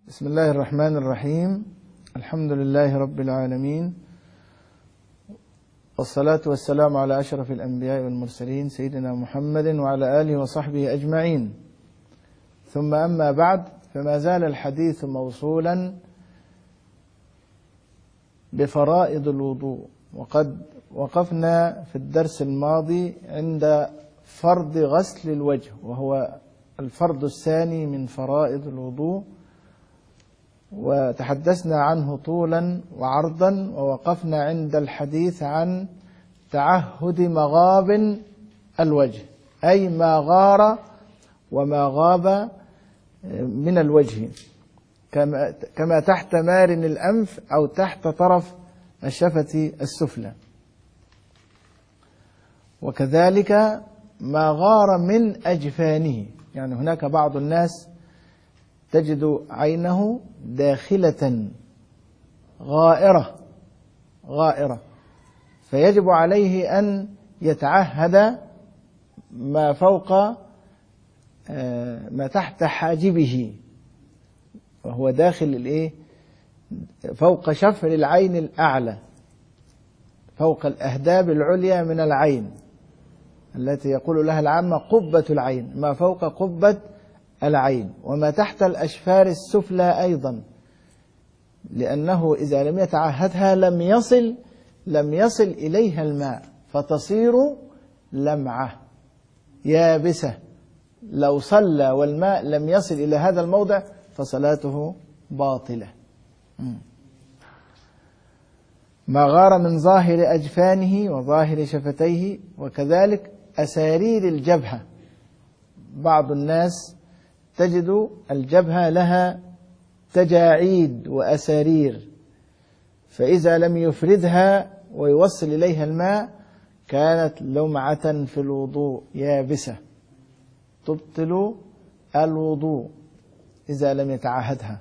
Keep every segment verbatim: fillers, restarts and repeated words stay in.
بسم الله الرحمن الرحيم. الحمد لله رب العالمين، والصلاة والسلام على أشرف الأنبياء والمرسلين سيدنا محمد وعلى آله وصحبه أجمعين. ثم أما بعد، فما زال الحديث موصولا بفرائض الوضوء، وقد وقفنا في الدرس الماضي عند فرض غسل الوجه، وهو الفرض الثاني من فرائض الوضوء، وتحدثنا عنه طولا وعرضا، ووقفنا عند الحديث عن تعهد مغاب الوجه، أي ما غار وما غاب من الوجه، كما تحت مارن الأنف أو تحت طرف الشفة السفلى، وكذلك ما غار من أجفانه. يعني هناك بعض الناس تجد عينه داخلة غائرة غائرة فيجب عليه أن يتعهد ما فوق ما تحت حاجبه، وهو داخل الايه فوق شفر العين الأعلى، فوق الأهداب العليا من العين التي يقول لها العامة قبة العين، ما فوق قبة العين، وما تحت الأشفار السفلى أيضا، لأنه إذا لم يتعهدها لم يصل لم يصل إليها الماء فتصير لمعة يابسة. لو صلى والماء لم يصل إلى هذا الموضع فصلاته باطلة. ما غار من ظاهر أجفانه وظاهر شفتيه، وكذلك أسارير الجبهة. بعض الناس تجد الجبهة لها تجاعيد وأسارير، فإذا لم يفردها ويوصل إليها الماء كانت لمعة في الوضوء يابسة تبطل الوضوء إذا لم يتعهدها.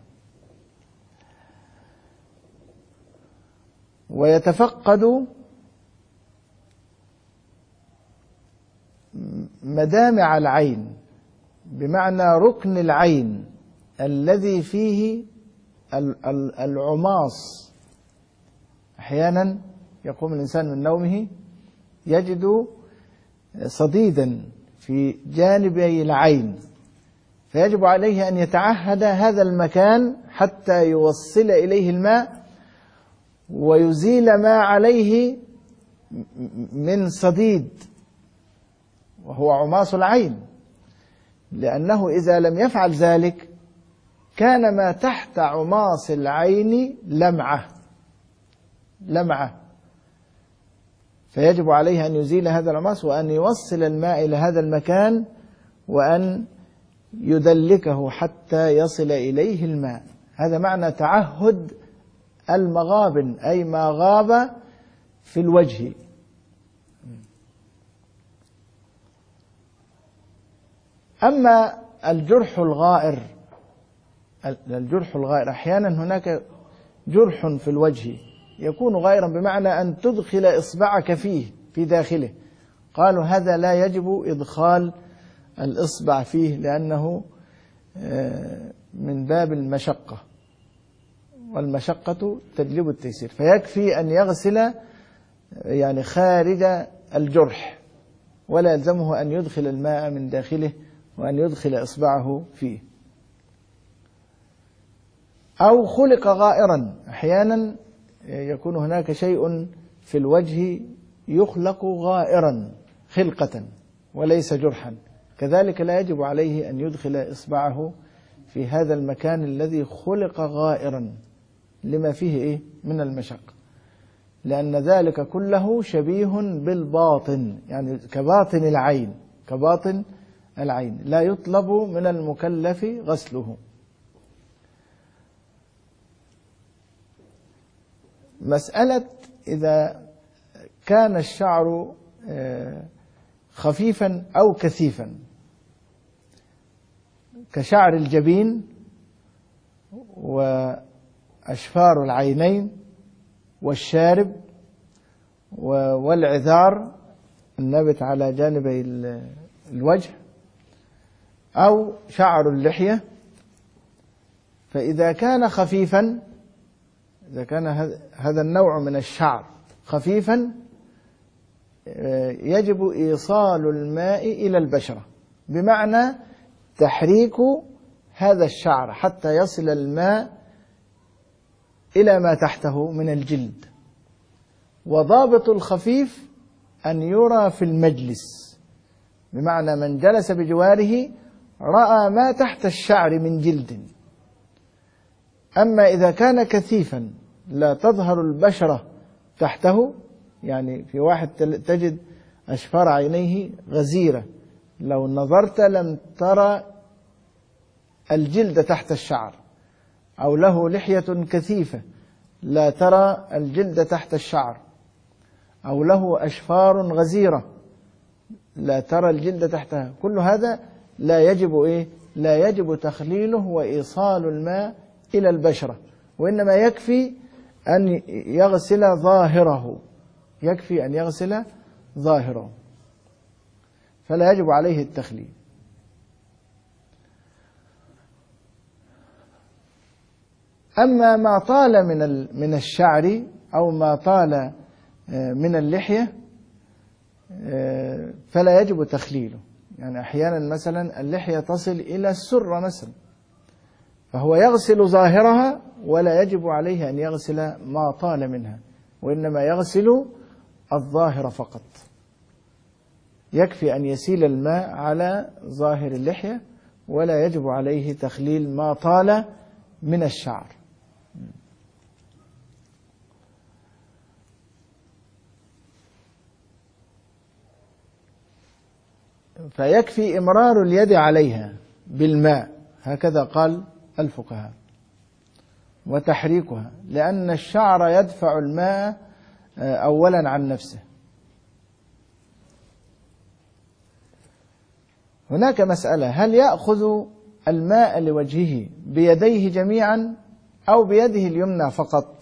ويتفقد مدامع العين، بمعنى ركن العين الذي فيه العماص. أحيانا يقوم الإنسان من نومه يجد صديدا في جانبي العين، فيجب عليه أن يتعهد هذا المكان حتى يوصل إليه الماء ويزيل ما عليه من صديد، وهو عماص العين، لأنه إذا لم يفعل ذلك كان ما تحت عماص العين لمعة لمعة فيجب عليه أن يزيل هذا العماص وأن يوصل الماء إلى هذا المكان وأن يدلكه حتى يصل إليه الماء. هذا معنى تعهد المغابن، أي ما غاب في الوجه. أما الجرح الغائر الجرح الغائر أحيانا هناك جرح في الوجه يكون غائرا، بمعنى أن تدخل إصبعك فيه في داخله. قالوا هذا لا يجب إدخال الإصبع فيه لأنه من باب المشقة، والمشقة تجلب التيسير، فيكفي أن يغسل يعني خارج الجرح، ولا يلزمه أن يدخل الماء من داخله وأن يدخل إصبعه فيه. أو خلق غائرا، أحيانا يكون هناك شيء في الوجه يخلق غائرا خلقة وليس جرحا، كذلك لا يجب عليه أن يدخل إصبعه في هذا المكان الذي خلق غائرا لما فيه إيه من المشقة، لأن ذلك كله شبيه بالباطن، يعني كباطن العين كباطن العين لا يطلب من المكلف غسله. مسألة إذا كان الشعر خفيفا أو كثيفا كشعر الجبين وأشفار العينين والشارب والعذار النابت على جانبي الوجه، أو شعر اللحية، فإذا كان خفيفا، إذا كان هذا النوع من الشعر خفيفا يجب إيصال الماء إلى البشرة، بمعنى تحريك هذا الشعر حتى يصل الماء إلى ما تحته من الجلد. وضابط الخفيف أن يرى في المجلس، بمعنى من جلس بجواره رأى ما تحت الشعر من جلد. أما إذا كان كثيفا لا تظهر البشرة تحته، يعني في واحد تجد أشفار عينيه غزيرة، لو نظرت لم ترى الجلد تحت الشعر، أو له لحية كثيفة لا ترى الجلد تحت الشعر، أو له أشفار غزيرة لا ترى الجلد تحتها، كل هذا لا يجب إيه؟ لا يجب تخليله وإيصال الماء إلى البشرة، وإنما يكفي أن يغسل ظاهره، يكفي أن يغسل ظاهره، فلا يجب عليه التخليل. أما ما طال من من الشعر أو ما طال من اللحية فلا يجب تخليله. يعني أحيانا مثلا اللحية تصل إلى السرة مثلا، فهو يغسل ظاهرها ولا يجب عليه أن يغسل ما طال منها، وإنما يغسل الظاهر فقط. يكفي أن يسيل الماء على ظاهر اللحية ولا يجب عليه تخليل ما طال من الشعر. فيكفي إمرار اليد عليها بالماء، هكذا قال الفقهاء، وتحريكها، لأن الشعر يدفع الماء أولا عن نفسه. هناك مسألة: هل يأخذ الماء لوجهه بيديه جميعا أو بيده اليمنى فقط؟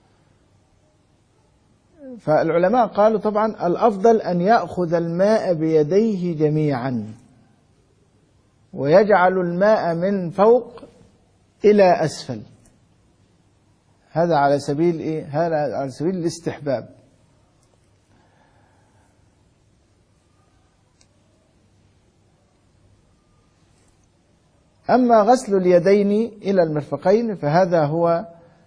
فالعلماء قالوا طبعا الأفضل أن يأخذ الماء بيديه جميعا ويجعل الماء من فوق إلى أسفل، هذا على سبيل إيه؟ هذا على سبيل الاستحباب. أما غسل اليدين إلى المرفقين فهذا هو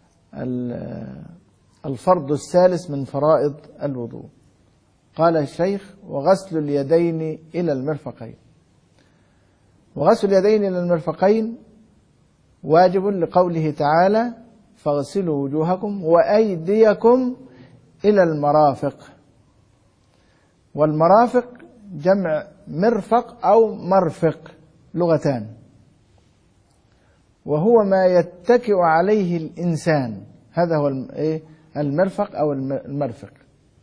الفرض الثالث من فرائض الوضوء. قال الشيخ: وغسل اليدين إلى المرفقين. وغسل اليدين إلى المرفقين واجب لقوله تعالى: فاغسلوا وجوهكم وأيديكم إلى المرافق. والمرافق جمع مرفق أو مرفق، لغتان، وهو ما يتكئ عليه الإنسان، هذا هو المرفق أو المرفق،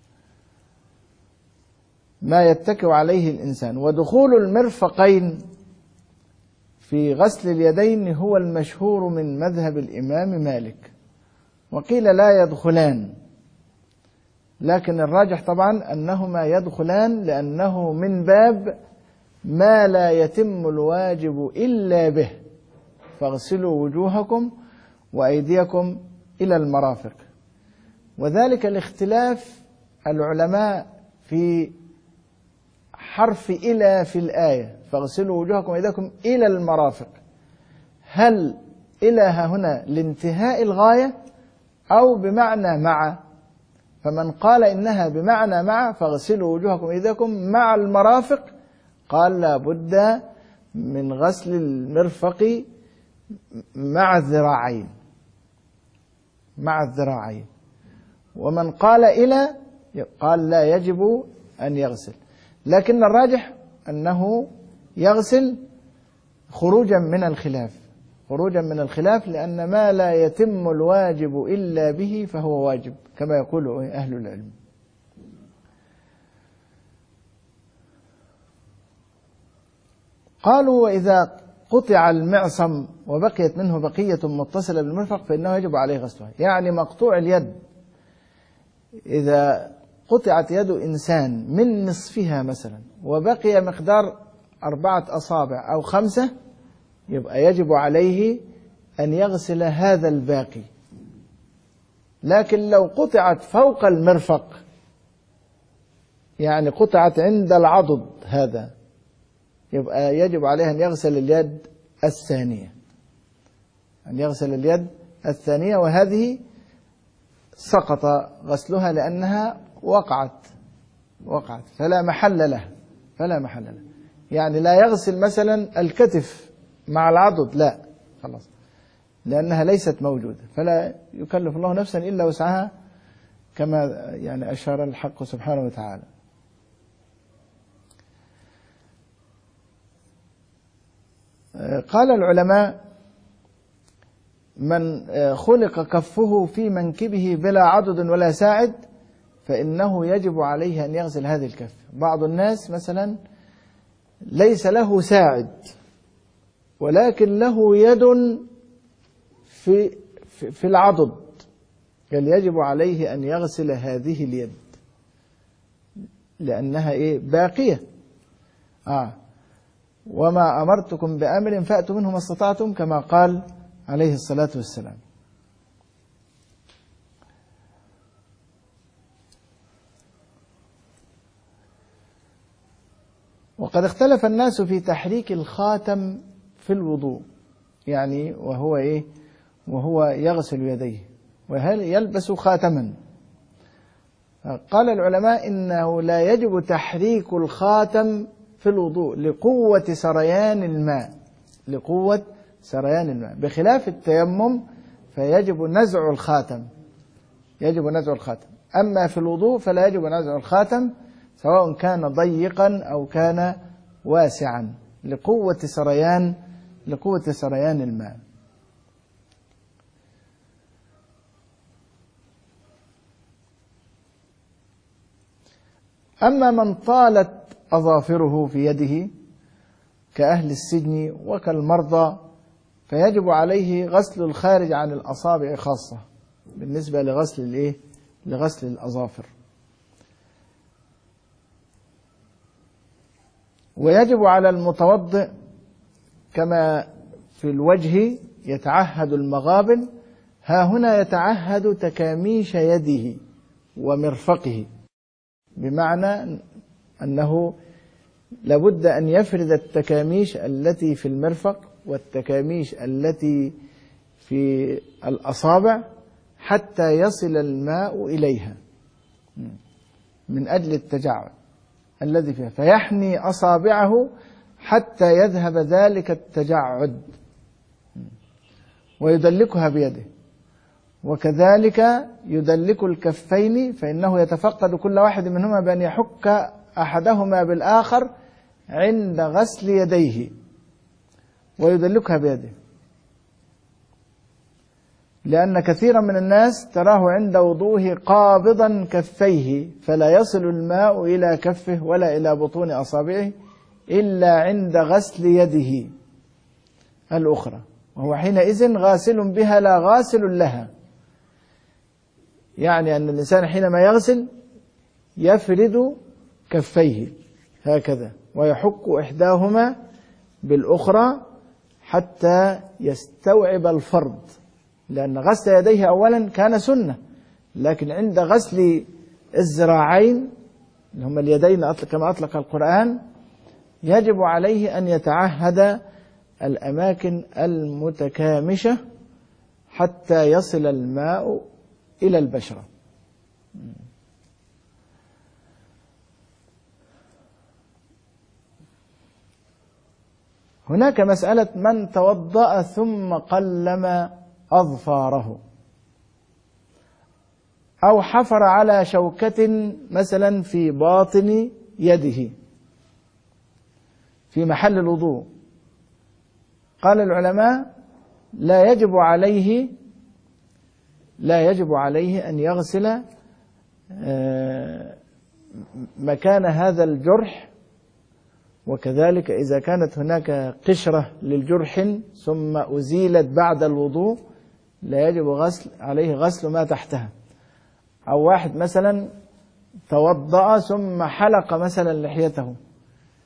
ما يتكئ عليه الإنسان. ودخول المرفقين في غسل اليدين هو المشهور من مذهب الإمام مالك، وقيل لا يدخلان، لكن الراجح طبعا أنهما يدخلان، لأنه من باب ما لا يتم الواجب إلا به، فاغسلوا وجوهكم وأيديكم إلى المرافق. وذلك لاختلاف العلماء في حرف إلى في الآية: فاغسلوا وجوهكم وأيديكم إلى المرافق، هل إلى هنا لانتهاء الغاية أو بمعنى مع؟ فمن قال إنها بمعنى مع، فاغسلوا وجوهكم وأيديكم مع المرافق، قال لا بد من غسل المرفق مع الذراعين، مع الذراعين. ومن قال إلى قال لا يجب أن يغسل، لكن الراجح أنه يغسل خروجا من الخلاف، خروجا من الخلاف، لأن ما لا يتم الواجب إلا به فهو واجب، كما يقول أهل العلم. قالوا: وإذا قطع المعصم وبقيت منه بقية متصلة بالمرفق فإنه يجب عليه غسلها. يعني مقطوع اليد، إذا قطعت يد إنسان من نصفها مثلا وبقي مقدار أربعة أصابع أو خمسة، يبقى يجب عليه أن يغسل هذا الباقي. لكن لو قطعت فوق المرفق، يعني قطعت عند العضد هذا، يبقى يجب عليه أن يغسل اليد الثانية، أن يغسل اليد الثانية، وهذه سقط غسلها لأنها وقعت وقعت فلا محل لها فلا محل لها. يعني لا يغسل مثلا الكتف مع العضد، لا، خلاص، لأنها ليست موجودة، فلا يكلف الله نفسا إلا وسعها، كما يعني أشار الحق سبحانه وتعالى. قال العلماء: من خلق كفه في منكبه بلا عضد ولا ساعد فإنه يجب عليه أن يغسل هذه الكف. بعض الناس مثلا ليس له ساعد ولكن له يد في في العضد، قال يجب عليه أن يغسل هذه اليد لأنها إيه باقية. آه وما أمرتكم بأمر فأتوا منه ما استطعتم، كما قال عليه الصلاة والسلام. وقد اختلف الناس في تحريك الخاتم في الوضوء، يعني وهو إيه وهو يغسل يديه، وهل يلبس خاتما. قال العلماء إنه لا يجب تحريك الخاتم في الوضوء لقوة سريان الماء لقوة سريان الماء بخلاف التيمم فيجب نزع الخاتم يجب نزع الخاتم أما في الوضوء فلا يجب نزع الخاتم، سواء كان ضيقا أو كان واسعا، لقوة سريان لقوة سريان الماء. أما من طالت أظافره في يده كأهل السجن وكالمرضى فيجب عليه غسل الخارج عن الأصابع خاصة بالنسبة لغسل الإيه؟ لغسل الأظافر. ويجب على المتوضئ كما في الوجه يتعهد المغابن، ها هنا يتعهد تكاميش يده ومرفقه، بمعنى أنه لابد أن يفرد التكاميش التي في المرفق والتكاميش التي في الأصابع حتى يصل الماء إليها من أجل التجعد الذي فيها، فيحني أصابعه حتى يذهب ذلك التجعد ويدلكها بيده، وكذلك يدلك الكفين، فإنه يتفقد كل واحد منهما بأن يحك أحدهما بالآخر عند غسل يديه ويدلكها بيده، لأن كثيرا من الناس تراه عند وضوءه قابضا كفيه فلا يصل الماء إلى كفه ولا إلى بطون أصابعه إلا عند غسل يده الأخرى، وهو حينئذ غاسل بها لا غاسل لها. يعني أن الإنسان حينما يغسل يفرد كفيه هكذا ويحك إحداهما بالأخرى حتى يستوعب الفرض، لأن غسل يديه أولا كان سنة، لكن عند غسل الذراعين اللي هم اليدين كما أطلق القرآن يجب عليه أن يتعهد الأماكن المتكامشة حتى يصل الماء إلى البشرة. هناك مسألة من توضأ ثم قلم أظفاره أو حفر على شوكة مثلا في باطن يده في محل الوضوء. قال العلماء لا يجب عليه لا يجب عليه أن يغسل مكان هذا الجرح، وكذلك إذا كانت هناك قشرة للجرح ثم أزيلت بعد الوضوء لا يجب غسل عليه غسل ما تحتها. أو واحد مثلا توضأ ثم حلق مثلا لحيته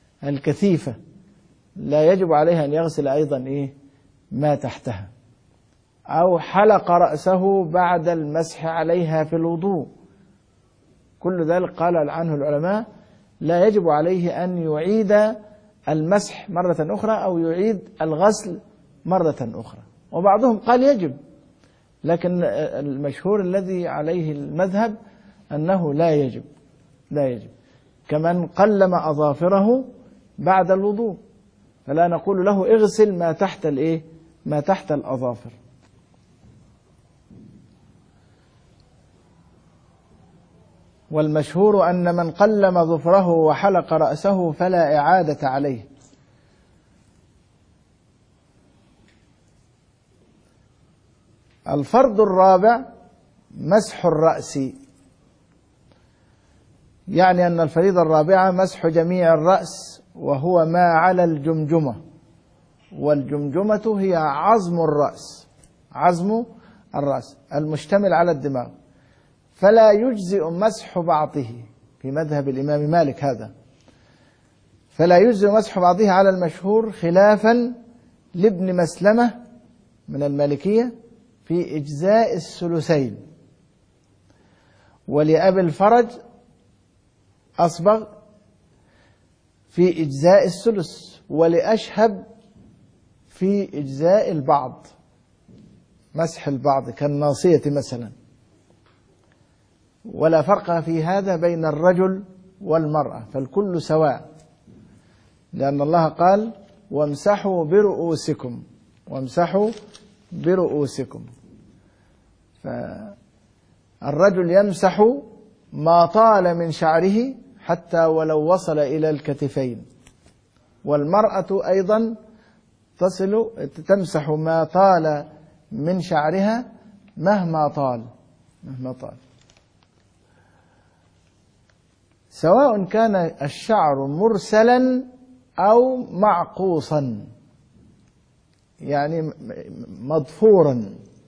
الكثيفة لا يجب عليه أن يغسل أيضا إيه ما تحتها. أو حلق رأسه بعد المسح عليها في الوضوء، كل ذلك قال عنه العلماء لا يجب عليه أن يعيد المسح مرة أخرى أو يعيد الغسل مرة أخرى. وبعضهم قال يجب، لكن المشهور الذي عليه المذهب أنه لا يجب لا يجب كمن قلم أظافره بعد الوضوء، فلا نقول له اغسل ما تحت الإيه ما تحت الأظافر. والمشهور أن من قلم ظفره وحلق رأسه فلا إعادة عليه. الفرض الرابع مسح الرأس، يعني أن الفريضة الرابعة مسح جميع الرأس، وهو ما على الجمجمة، والجمجمة هي عظم الرأس عظم الرأس المشتمل على الدماغ، فلا يجزئ مسح بعضه في مذهب الإمام مالك هذا، فلا يجزئ مسح بعضه على المشهور، خلافا لابن مسلمة من المالكية في إجزاء الثلثين، ولأبي الفرج أصبغ في إجزاء الثلث، ولأشهب في إجزاء البعض، مسح البعض كالناصية مثلا. ولا فرق في هذا بين الرجل والمرأة، فالكل سواء، لأن الله قال وامسحوا برؤوسكم وامسحوا برؤوسكم. فالرجل يمسح ما طال من شعره حتى ولو وصل إلى الكتفين، والمرأة أيضا تصل تمسح ما طال من شعرها مهما طال مهما طال سواء كان الشعر مرسلا أو معقوصا، يعني مضفورا،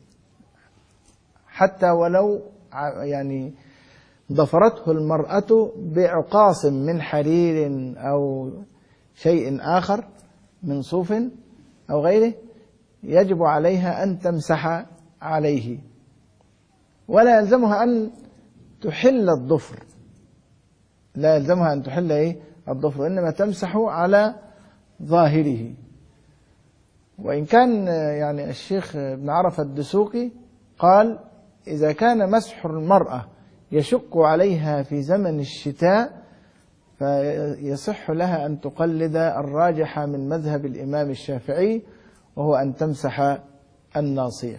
حتى ولو يعني ضفرته المرأة بعقاص من حرير أو شيء آخر من صوف أو غيره، يجب عليها أن تمسح عليه، ولا يلزمها أن تحل الضفر، لا يلزمها أن تحل إيه الضفر، إنما تمسح على ظاهره. وإن كان يعني الشيخ ابن عرفة الدسوقي قال إذا كان مسح المرأة يشق عليها في زمن الشتاء فيصح لها أن تقلد الراجح من مذهب الإمام الشافعي، وهو أن تمسح الناصية.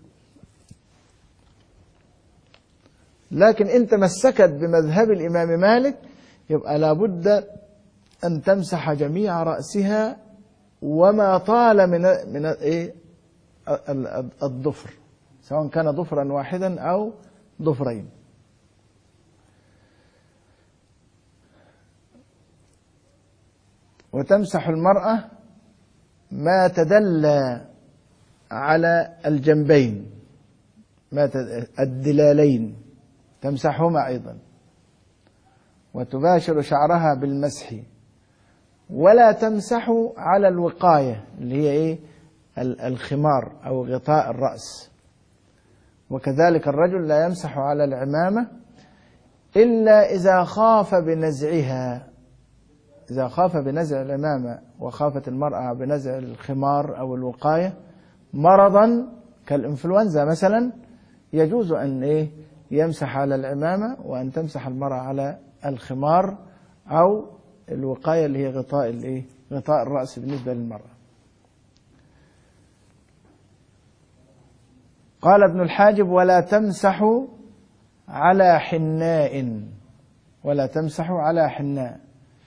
لكن إن تمسكت بمذهب الإمام مالك يبقى لابد أن تمسح جميع رأسها وما طال من من إيه الضفر، سواء كان ضفرا واحدا أو ضفرين. وتمسح المرأة ما تدلى على الجنبين، ما الدلالين تمسحهما أيضا، وتباشر شعرها بالمسح، ولا تمسح على الوقاية اللي هي إيه الخمار أو غطاء الرأس. وكذلك الرجل لا يمسح على العمامة إلا إذا خاف بنزعها، إذا خاف بنزع العمامة وخافت المرأة بنزع الخمار أو الوقاية مرضا كالإنفلونزا مثلا، يجوز أن إيه يمسح على العمامة، وأن تمسح المرأة على الخمار أو الوقاية اللي هي غطاء الإيه غطاء الرأس بالنسبة للمرأة. قال ابن الحاجب ولا تمسح على حناء، ولا تمسح على حناء،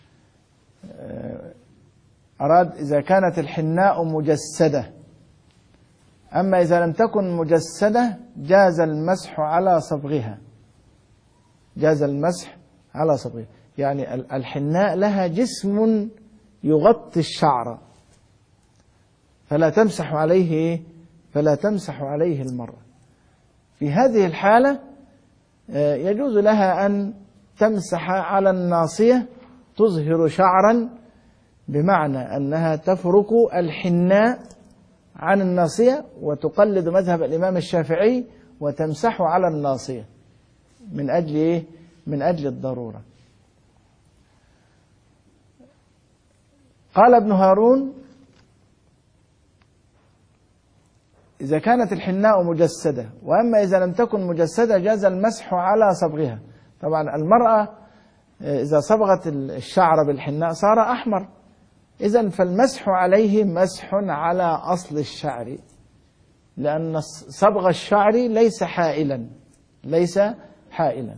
أراد إذا كانت الحناء مجسدة، أما إذا لم تكن مجسدة جاز المسح على صبغها، جاز المسح على صبغها، يعني الحناء لها جسم يغطي الشعر، فلا تمسح عليه فلا تمسح عليه المرأة. في هذه الحالة يجوز لها أن تمسح على الناصية تظهر شعرا، بمعنى أنها تفرك الحناء عن الناصية وتقلد مذهب الإمام الشافعي وتمسح على الناصية من أجل إيه؟ من أجل الضرورة. قال ابن هارون: إذا كانت الحناء مجسدة، وأما إذا لم تكن مجسدة جاز المسح على صبغها. طبعا المرأة إذا صبغت الشعر بالحناء صار أحمر، إذن فالمسح عليه مسح على أصل الشعر، لأن صبغ الشعر ليس حائلا ليس حائلا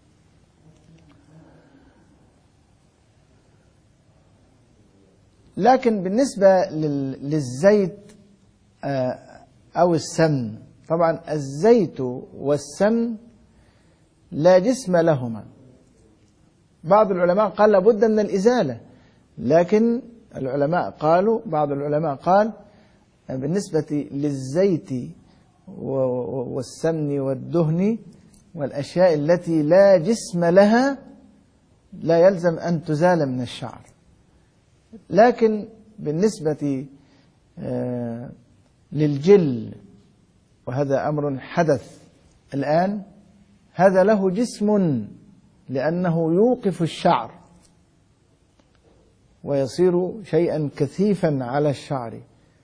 لكن بالنسبة للزيت أو السمن، طبعا الزيت والسمن لا جسم لهما. بعض العلماء قال لابد من الإزالة، لكن العلماء قالوا بعض العلماء قال بالنسبة للزيت والسمن والدهن والأشياء التي لا جسم لها لا يلزم أن تزال من الشعر. لكن بالنسبة للجل، وهذا أمر حدث الآن، هذا له جسم لأنه يوقف الشعر ويصير شيئا كثيفا على الشعر،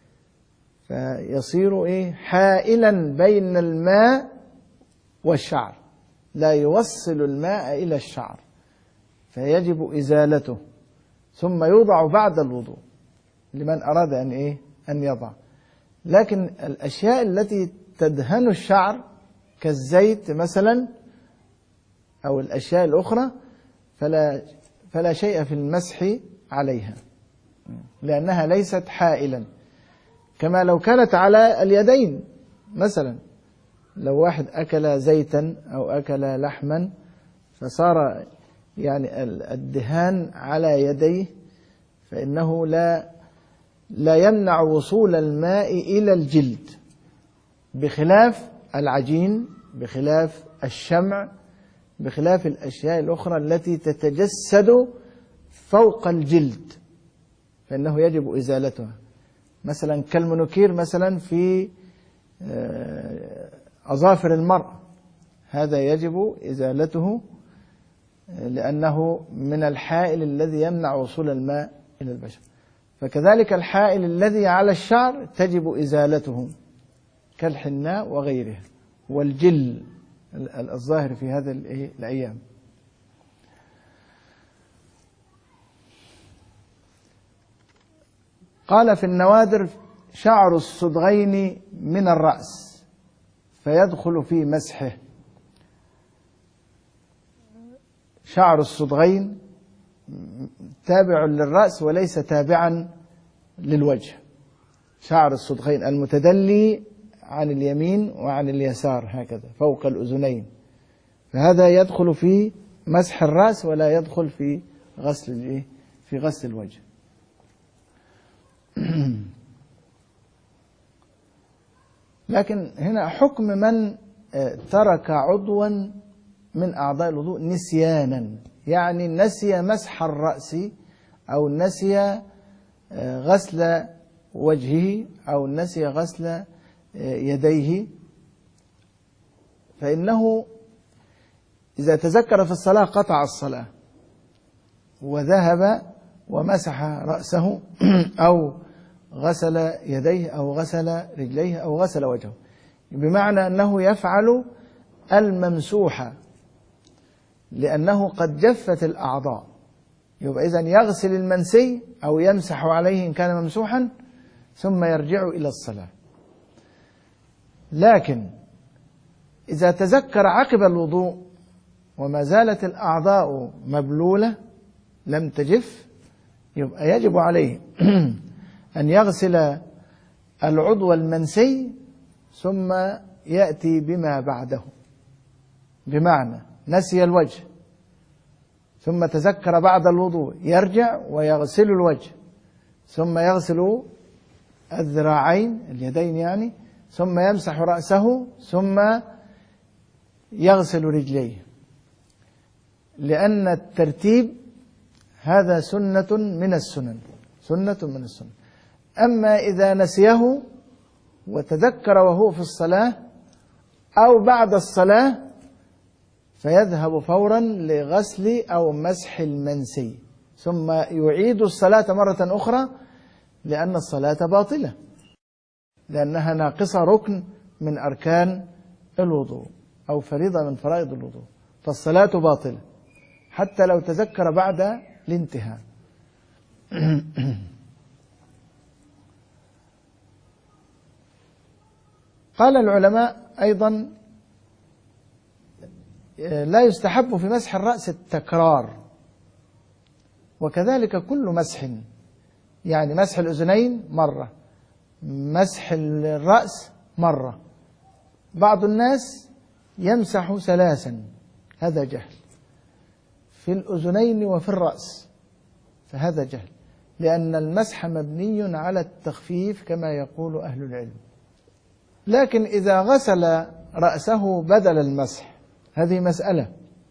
فيصير إيه؟ حائلا بين الماء والشعر، لا يوصل الماء إلى الشعر، فيجب إزالته ثم يوضع بعد الوضوء لمن أراد أن إيه؟ أن يضع. لكن الأشياء التي تدهن الشعر كالزيت مثلا أو الأشياء الأخرى فلا فلا شيء في المسح عليها، لأنها ليست حائلا، كما لو كانت على اليدين. مثلا لو واحد أكل زيتا أو أكل لحما فصار يعني الدهان على يديه، فإنه لا لا يمنع وصول الماء إلى الجلد، بخلاف العجين، بخلاف الشمع، بخلاف الأشياء الأخرى التي تتجسد فوق الجلد، فإنه يجب إزالتها. مثلا كالمنوكير مثلا في أظافر المرأة، هذا يجب إزالته لأنه من الحائل الذي يمنع وصول الماء إلى البشرة. فكذلك الحائل الذي على الشعر تجب إزالته كالحناء وغيرها والجل الظاهر في هذه الأيام. قال في النوادر: شعر الصدغين من الرأس فيدخل في مسحه. شعر الصدغين تابع للرأس وليس تابعا للوجه. شعر الصدغين المتدلي عن اليمين وعن اليسار هكذا فوق الأذنين، فهذا يدخل في مسح الرأس ولا يدخل في غسل في غسل الوجه. لكن هنا حكم من ترك عضوا من أعضاء الوضوء نسيانا، يعني نسي مسح الرأس أو نسي غسل وجهه أو نسي غسل يديه، فإنه إذا تذكر في الصلاة قطع الصلاة وذهب ومسح رأسه أو غسل يديه أو غسل رجليه أو غسل وجهه، بمعنى أنه يفعل الممسوح لأنه قد جفت الأعضاء، يبقى إذن يغسل المنسي أو يمسح عليه إن كان ممسوحا ثم يرجع إلى الصلاة. لكن إذا تذكر عقب الوضوء وما زالت الأعضاء مبلولة لم تجف، يبقى يجب عليه أن يغسل العضو المنسي ثم يأتي بما بعده، بمعنى نسي الوجه ثم تذكر بعد الوضوء يرجع ويغسل الوجه ثم يغسل الذراعين اليدين يعني، ثم يمسح رأسه ثم يغسل رجليه، لأن الترتيب هذا سنة من السنن سنة من السنن. أما إذا نسيه وتذكر وهو في الصلاة أو بعد الصلاة فيذهب فورا لغسل أو مسح المنسي، ثم يعيد الصلاة مرة أخرى، لأن الصلاة باطلة، لأنها ناقصة ركن من أركان الوضوء أو فريضة من فرائض الوضوء، فالصلاة باطلة حتى لو تذكر بعد الانتهاء. قال العلماء أيضا لا يستحب في مسح الرأس التكرار، وكذلك كل مسح، يعني مسح الأذنين مرة، مسح الرأس مرة. بعض الناس يمسح ثلاثا، هذا جهل، في الأذنين وفي الرأس، فهذا جهل، لأن المسح مبني على التخفيف كما يقول أهل العلم. لكن إذا غسل رأسه بدل المسح، هذه مسألة،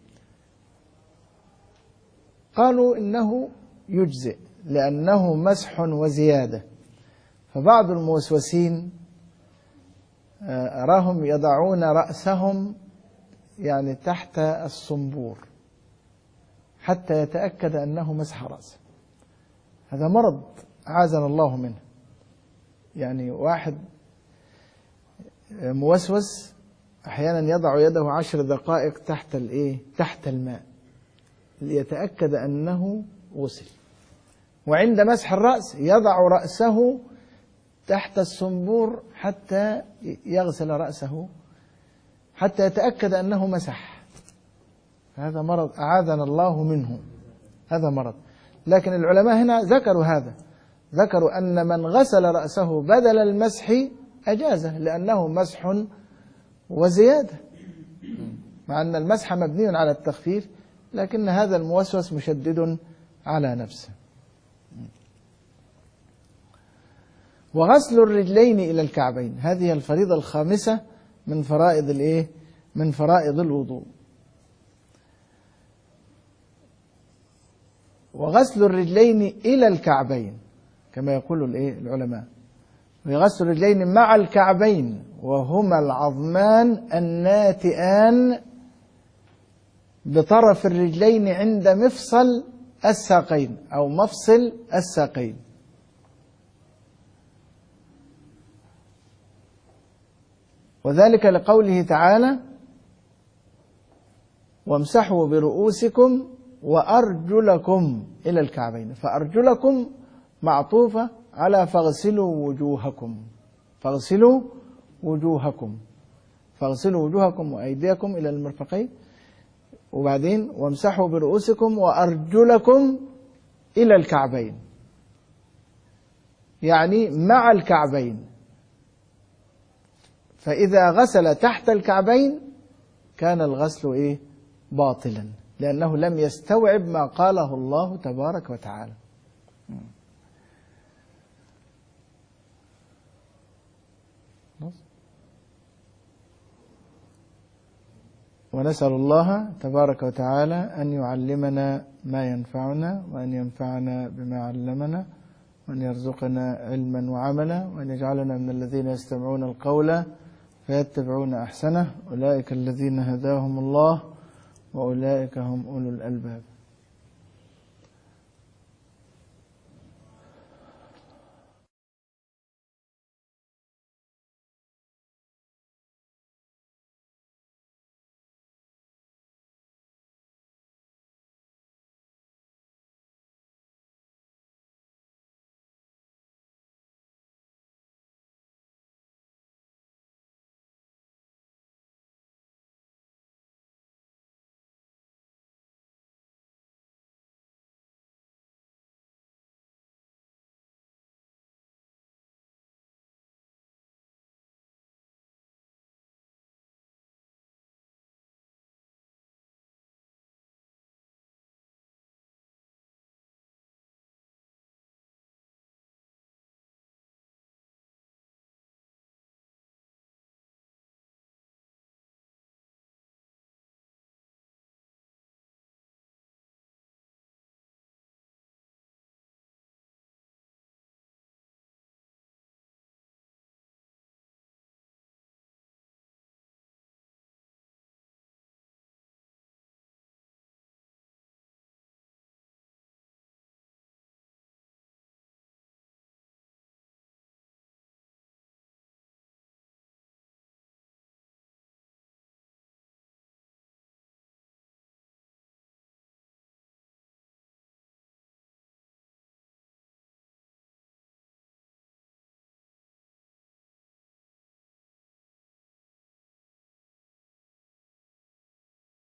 قالوا إنه يجزئ لأنه مسح وزيادة. فبعض الموسوسين أراهم يضعون رأسهم يعني تحت الصنبور حتى يتأكد أنه مسح رأسه. هذا مرض أعاذنا الله منه. يعني واحد موسوس أحيانا يضع يده عشر دقائق تحت الإيه؟ تحت الماء ليتأكد أنه غسل، وعند مسح الرأس يضع رأسه تحت الصنبور حتى يغسل رأسه حتى يتأكد أنه مسح. هذا مرض أعاذنا الله منه، هذا مرض. لكن العلماء هنا ذكروا هذا، ذكروا أن من غسل رأسه بدل المسح أجازه لأنه مسح وزيادة، مع أن المسح مبني على التخفيف، لكن هذا الموسوس مشدد على نفسه. وغسل الرجلين إلى الكعبين، هذه الفريضة الخامسة من فرائض الإيه؟ من فرائض الوضوء. وغسل الرجلين إلى الكعبين كما يقول الإيه؟ العلماء، وغسل الرجلين مع الكعبين وهما العظمان الناتئان بطرف الرجلين عند مفصل الساقين أو مفصل الساقين. وذلك لقوله تعالى: وامسحوا برؤوسكم وأرجلكم إلى الكعبين، فأرجلكم معطوفة على فاغسلوا وجوهكم، فاغسلوا وجوهكم، فاغسلوا وجوهكم وأيديكم إلى المرفقين، وبعدين وامسحوا برؤوسكم وأرجلكم إلى الكعبين، يعني مع الكعبين. فإذا غسل تحت الكعبين كان الغسل إيه؟ باطلا، لأنه لم يستوعب ما قاله الله تبارك وتعالى. ونسأل الله تبارك وتعالى أن يعلمنا ما ينفعنا، وأن ينفعنا بما علمنا، وأن يرزقنا علما وعملا، وأن يجعلنا من الذين يستمعون القول فيتبعون أحسنه، أولئك الذين هداهم الله وأولئك هم أولو الألباب.